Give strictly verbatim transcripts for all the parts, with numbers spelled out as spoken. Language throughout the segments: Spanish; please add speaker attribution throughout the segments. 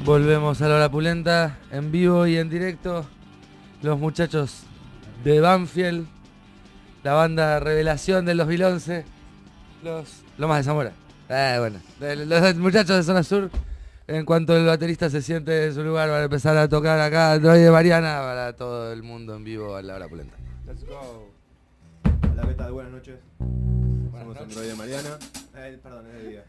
Speaker 1: Volvemos a la hora pulenta, en vivo y en directo. Los muchachos de Banfield, la banda revelación de los Vilonce, los Lomas de Zamora. Eh, bueno, los muchachos de Zona Sur, en cuanto el baterista se siente en su lugar, van a empezar a tocar acá Android de Mariana para todo el mundo en vivo a la hora pulenta.
Speaker 2: Let's go. Hola, ¿qué tal? Buenas noches.
Speaker 1: Buenas
Speaker 2: Somos
Speaker 1: noches.
Speaker 2: Android de Mariana. Eh, perdón, es de día.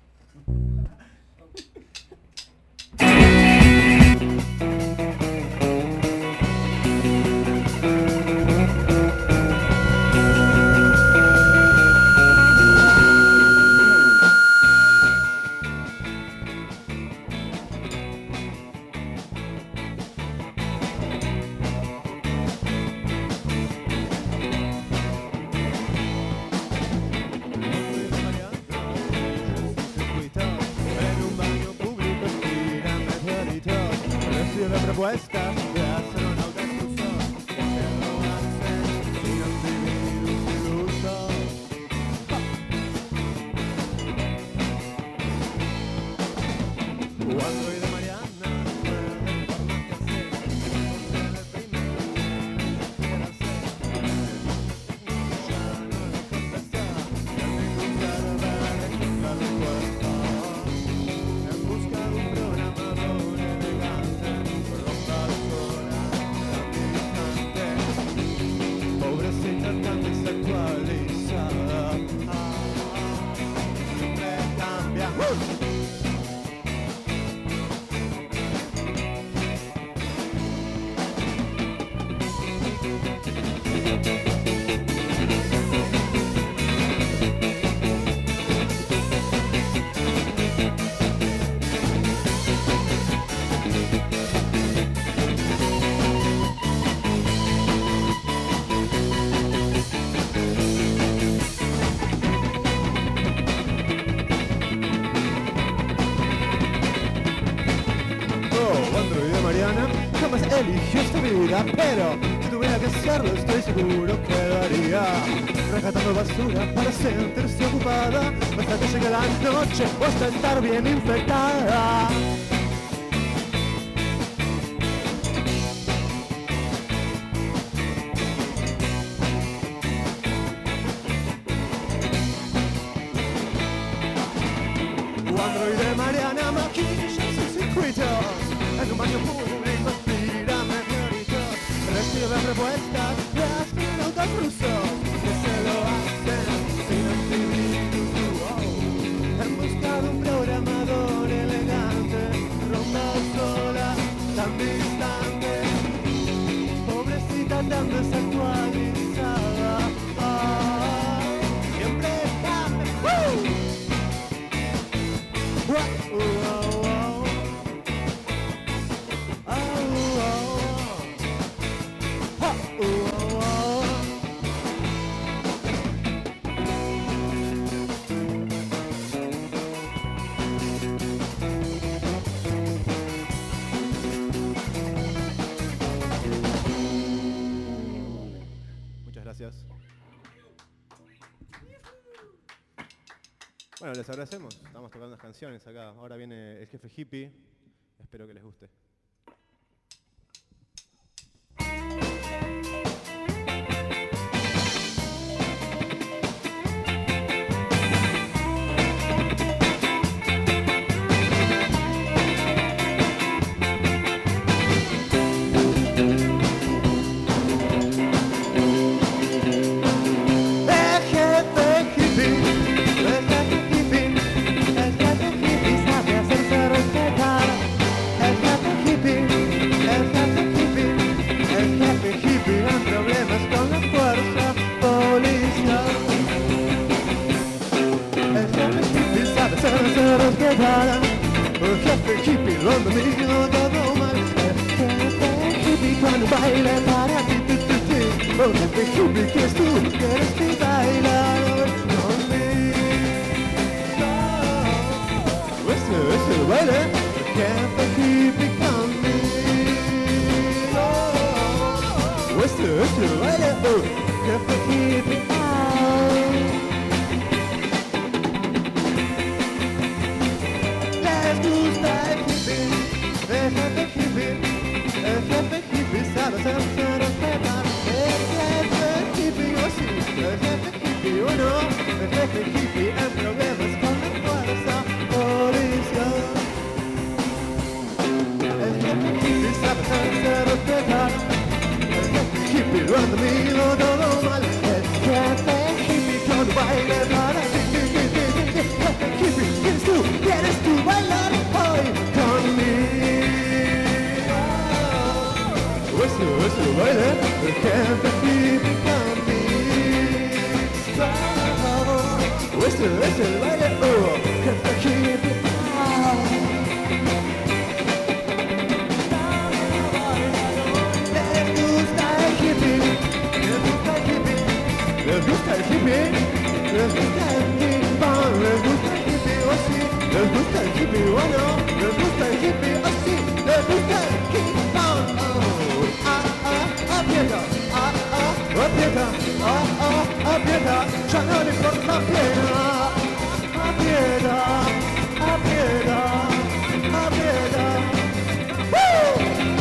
Speaker 2: Propuestas de astronautas rusos que se lo hacen sin antivirus ilusos. Cuando y de Mariana pueden farmaciarse, en el primero quieren hacer. Ya no les contesta, ya ningún server encuentra respuesta. En busca de un programador elegante, pobrecita tan desactualizada, siempre cambia. Jamás eligió esta vida, pero si tuviera que hacerlo estoy seguro que lo haría. Rescatando basura para sentirse ocupada, hasta que llegue la noche o hasta estar bien infectada. Android de Mariana maquilla sus circuitos en un baño público. Recibe propuestas de astronautas rusos que se lo hacen sin antivirus. Oh. En busca de un programador elegante, ronda sola, tan distante, pobrecita tan desactualizada. Oh. Siempre cambia. ¡Woo! ¡Wow! ¡Wow! ¡Wow! Muchas gracias. Bueno, les agradecemos. Estamos tocando unas canciones acá. Ahora viene el jefe hippie. Espero que les guste. El jefe hippie ronda mi todo mal. El jefe hippie cuando baila para ti, ti, ti, ti. El jefe hippie que es tú, quieres que bailar conmigo. Ese es el baile, el jefe hippie conmigo. Ese es el baile, el jefe hippie. Les gusta el hippie. el jefe hippie, el jefe hippie sabe hacer respetar. El jefe hippie, oh sí, el jefe hippie, oh no, el jefe hippie en problemas con la fuerza policial. El jefe hippie sabe hacer respetar. El jefe hippie lo han tenido todo mal. El jefe hippie con baile para ti. Jefe hippie, ¿quieres tú? ¿Quieres tú bailar hoy conmigo? Eso, eso, baile. El jefe hippie conmigo. Eso, eso, baile. Oh, jefe hippie. Les gusta el hippie, les gusta el King Kong, les gusta el hippie, oh sí, les gusta el hippie, oh no, les gusta el hippie, oh sí, les gusta el King Kong, oh, ah, ah, aprieta, ah, ah, aprieta, ah, ah, aprieta, ya no le importa aprieta, aprieta, aprieta, aprieta, ¡woo!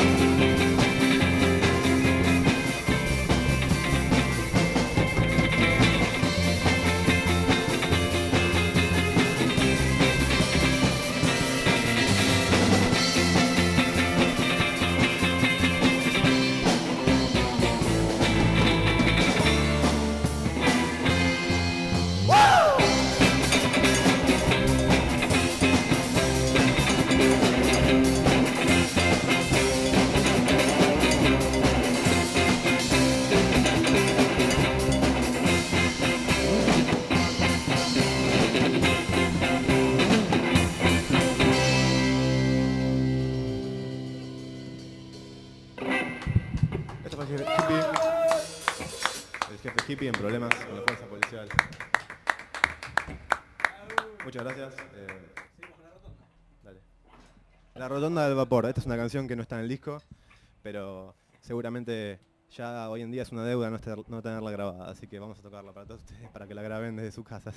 Speaker 3: Hippie en problemas con la fuerza policial. Muchas gracias. Eh, dale. La Rotonda del Vapor. Esta es una canción que no está en el disco, pero seguramente ya hoy en día es una deuda no, estar, no tenerla grabada, así que vamos a tocarla para todos ustedes para que la graben desde sus casas.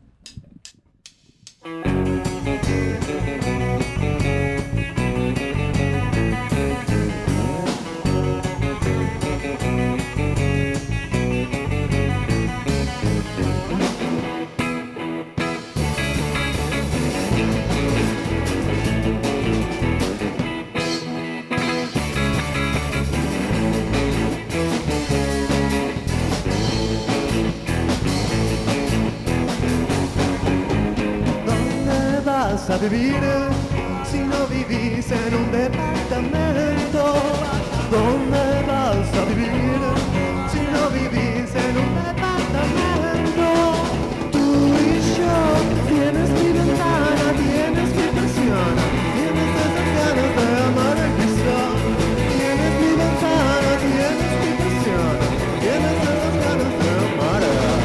Speaker 2: A vivir si no vivís en un departamento? ¿Dónde vas a vivir si no vivís en un departamento? Tú y yo, tienes mi ventana, tienes mi persiana, tienes esas ganas de amar quizá. Tienes mi ventana, tienes mi persiana, tienes esas ganas de amar.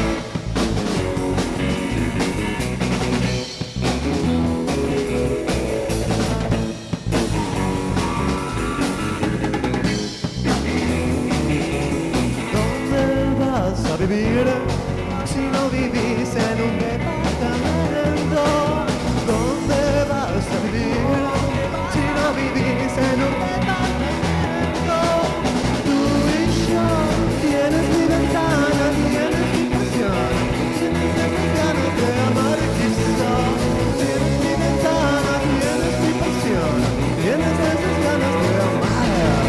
Speaker 2: Vivir si no vivís en un departamento? ¿Dónde vas a vivir si no vivís en un departamento? Tú y yo, tienes mi ventana, tienes mi pasión, tienes esas ganas de amar quizá. Tienes mi ventana, tienes mi pasión, tienes esas ganas de amar.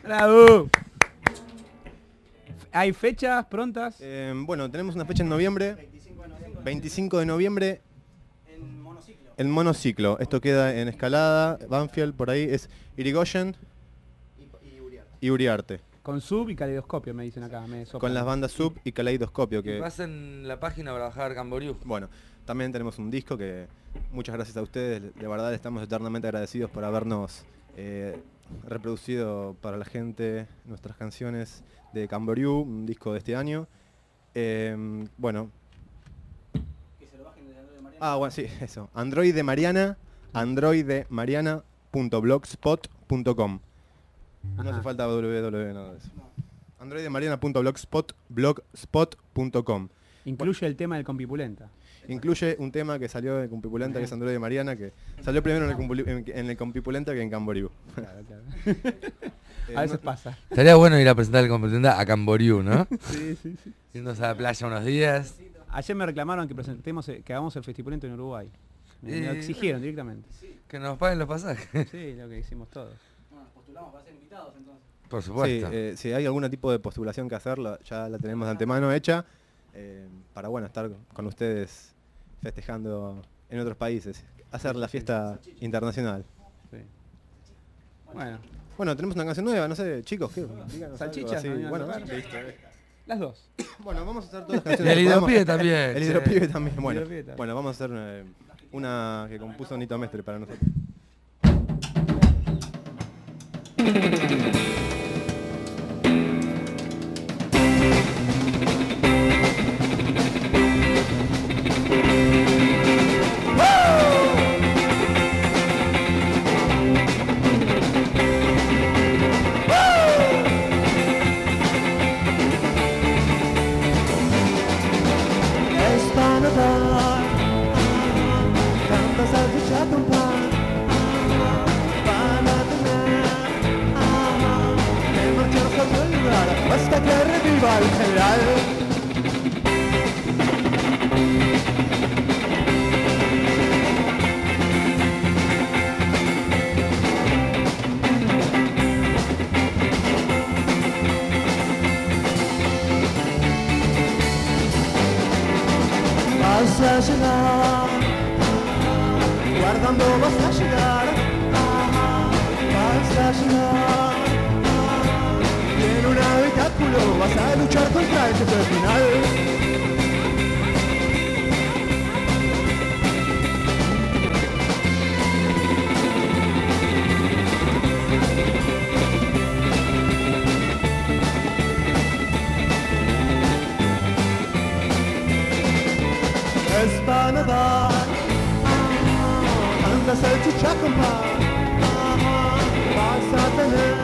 Speaker 4: ¡Bravo! ¿Hay fechas prontas?
Speaker 3: Eh, bueno, tenemos una fecha en noviembre. veinticinco de noviembre.
Speaker 5: En monociclo.
Speaker 3: En monociclo. Esto queda en Escalada, Banfield, por ahí. Es Irigoyen
Speaker 5: Y, y Uriarte.
Speaker 3: y Uriarte.
Speaker 4: Con sub y caleidoscopio, me dicen acá. Me soplan.
Speaker 3: Con las bandas Sub y Caleidoscopio. Que,
Speaker 1: Pasen la página para bajar Camboriú.
Speaker 3: bueno, también tenemos un disco que muchas gracias a ustedes. De verdad estamos eternamente agradecidos por habernos eh, reproducido para la gente nuestras canciones de Camboriú, un disco de este año. Eh, bueno,
Speaker 5: Que se lo bajen desde Android de Mariana.
Speaker 3: ah, bueno, sí, eso. Android de Mariana, androidemariana punto blogspot punto com. No
Speaker 4: Ajá.
Speaker 3: hace falta www, nada de eso. androidemariana punto blogspot punto com.
Speaker 4: Incluye el tema del Compipulenta.
Speaker 3: Incluye un tema que salió en Compipulenta, que es Android de Mariana, que salió primero en el, Compuli- en, en el Compipulenta que en Camboriú.
Speaker 4: Claro, claro.
Speaker 3: Eh,
Speaker 4: A veces
Speaker 3: no-
Speaker 4: pasa.
Speaker 1: Estaría bueno ir a presentar el competente a Camboriú, ¿no?
Speaker 4: Sí, sí, sí.
Speaker 1: Irnos a la playa unos días.
Speaker 4: Ayer me reclamaron que presentemos, eh, que hagamos el Festipulento en Uruguay. Me, me lo
Speaker 1: Y-
Speaker 4: exigieron directamente.
Speaker 1: Que nos paguen los pasajes.
Speaker 4: Sí, lo que hicimos todos.
Speaker 5: Bueno, nos postulamos para ser invitados entonces.
Speaker 1: Por
Speaker 3: Sí,
Speaker 1: supuesto.
Speaker 3: eh, si hay algún tipo de postulación que hacer, la- ya la tenemos de antemano hecha, eh, para bueno estar con ustedes festejando en otros países, hacer la fiesta internacional.
Speaker 4: Sí. Bueno,
Speaker 3: Bueno, tenemos una canción nueva, no sé, chicos, ¿qué? Díganos algo
Speaker 4: Salchichas,
Speaker 3: así.
Speaker 4: ¿no iban a
Speaker 3: Bueno,
Speaker 4: tocar?
Speaker 3: listo.
Speaker 4: las dos.
Speaker 3: Bueno, vamos a hacer todas las
Speaker 1: Y
Speaker 3: canciones.
Speaker 1: el
Speaker 3: que podamos.
Speaker 1: hidropibe también.
Speaker 3: El
Speaker 1: che.
Speaker 3: hidropibe también, bueno.
Speaker 4: hidropibe también.
Speaker 3: Bueno, vamos a hacer una, una que compuso Nito Mestre para nosotros.
Speaker 2: Es para dar, tanta salchicha con pan, para tener, que marcharse a otro lugar hasta que reviva el general. Vas a llegar, guardando vas a llegar, vas a llegar, y en un habitáculo vas a luchar contra el jefe final. Es para dar, tanta salchicha con pan, vas a tener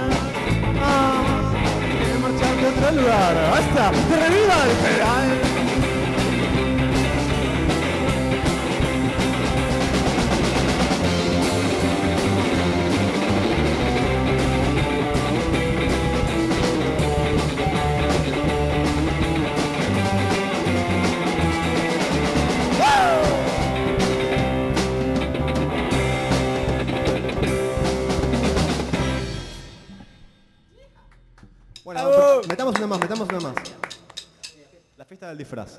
Speaker 2: que marcharte a otro lugar hasta que reviva el general.
Speaker 3: Bueno, pero metamos una más, metamos una más. La fiesta del disfraz.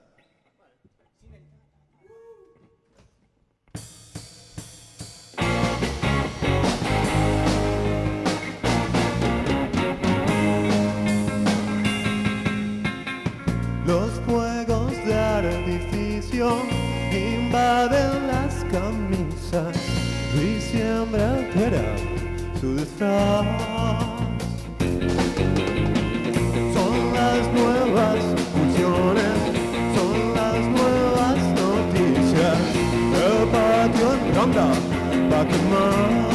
Speaker 2: Los fuegos de artificio invaden las camisas, diciembre altera su disfraz. Son las nuevas funciones, son las nuevas noticias, el patio en ronda va a quemar.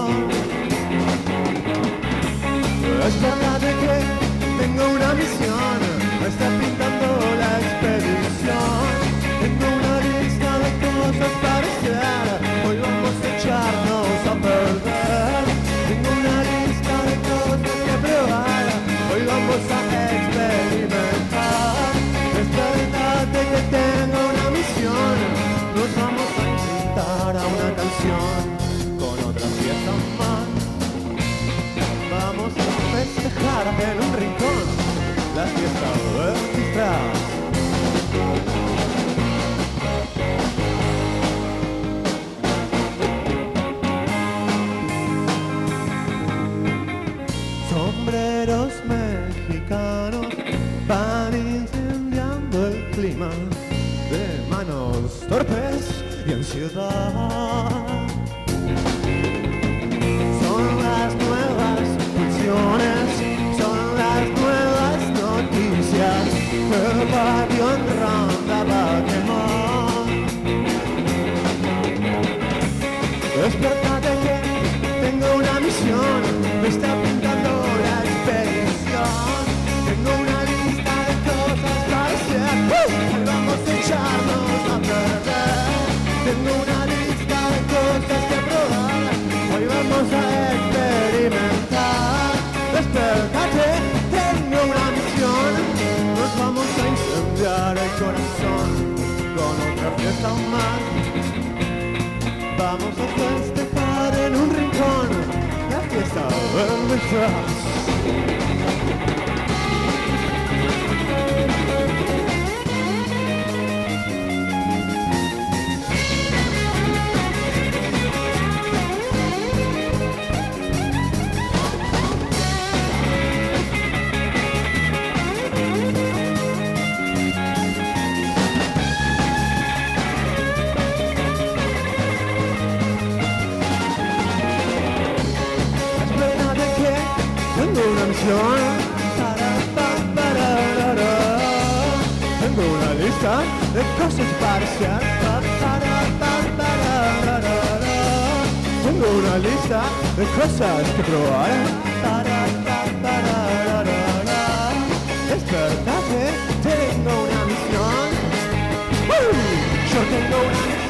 Speaker 2: Es verdad de que tengo una misión, me está pintando la expedición. Tengo una lista de cosas para hacer, hoy vamos a echarnos a perder. Tengo una lista de cosas que probar, hoy vamos a experimentar. Es verdad de que tengo una misión, nos vamos a invitar a una canción con otra fiesta más. Vamos a
Speaker 3: víctima de manos torpes y ansiedad. Son las nuevas funciones, son las nuevas noticias, el barrio en ronda va a quemar. Despertate que tengo una misión, me está pintando la expedición. Tengo una lista de cosas para hacer, hoy vamos a echarnos a perder. Tengo una lista de cosas que probar, hoy vamos a experimentar. Despertate, tengo una misión, nos vamos a incendiar el corazón con otra fiesta más. Vamos a festejar en un rincón la fiesta del disfraz. Tengo una misión, tengo una lista de cosas para hacer, tengo una lista de cosas que probar. Despertate, tengo una misión, yo tengo una misión.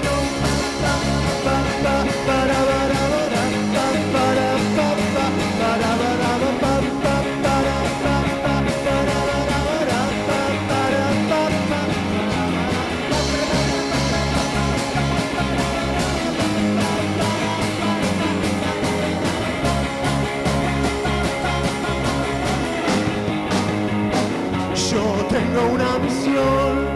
Speaker 3: Yo tengo una misión.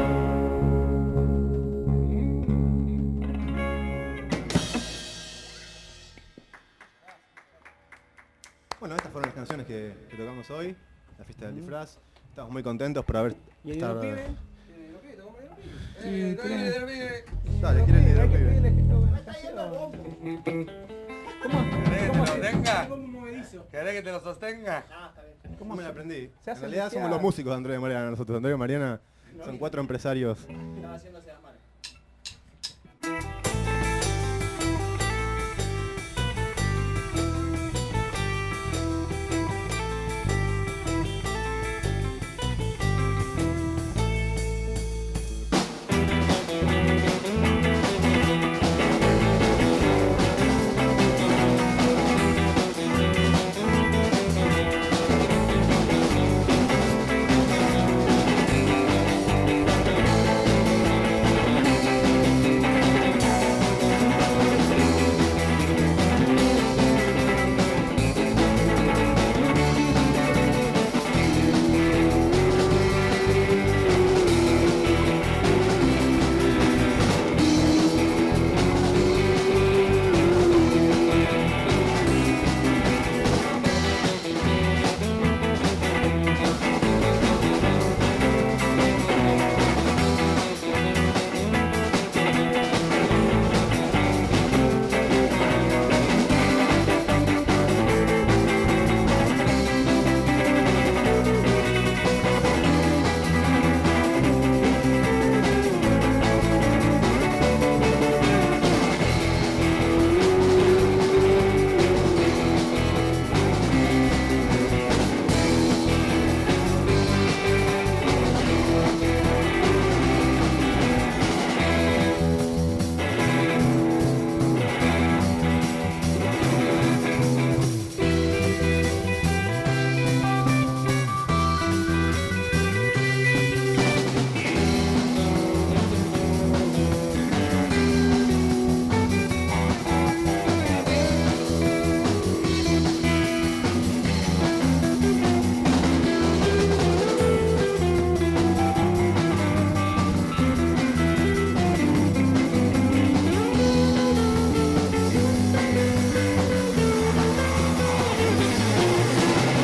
Speaker 3: Bueno, estas fueron las canciones que, que tocamos hoy, la fiesta del disfraz. Estamos muy contentos por haber...
Speaker 4: ¿Y el
Speaker 3: estar-
Speaker 4: pibe?
Speaker 1: Eh, dale, dale, dale.
Speaker 3: Dale, ¿quieren leer al pibe?
Speaker 1: ¿Querés que te lo tenga?
Speaker 5: Como movedizo.
Speaker 1: ¿Querés que te lo sostenga?
Speaker 5: Ah, está bien.
Speaker 3: ¿Cómo me la aprendí?
Speaker 4: Se
Speaker 3: En
Speaker 4: hace
Speaker 3: realidad
Speaker 4: limpiar.
Speaker 3: somos los músicos de Andrés y Mariana nosotros. Andrés y Mariana son cuatro empresarios.
Speaker 5: Estaba haciéndose las manos.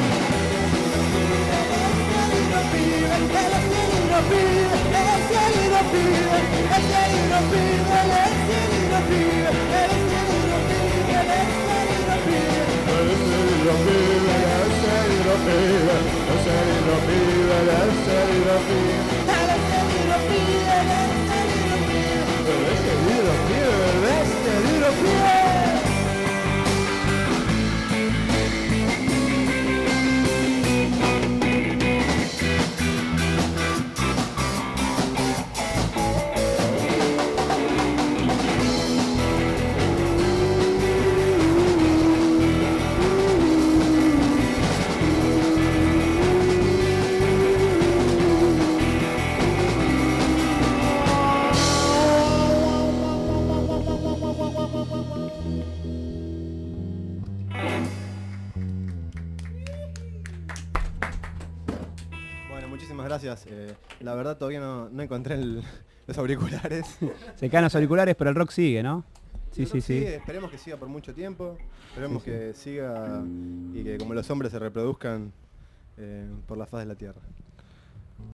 Speaker 6: El cielo
Speaker 3: Bueno, muchísimas gracias. Eh, la verdad todavía no, no encontré el- los auriculares.
Speaker 4: Se caen los auriculares, pero el rock sigue, ¿no? Sí,
Speaker 3: El
Speaker 4: sí,
Speaker 3: rock
Speaker 4: sí.
Speaker 3: sigue, esperemos que siga por mucho tiempo. Esperemos
Speaker 4: Sí, sí.
Speaker 3: que siga y que como los hombres se reproduzcan eh, por la faz de la tierra.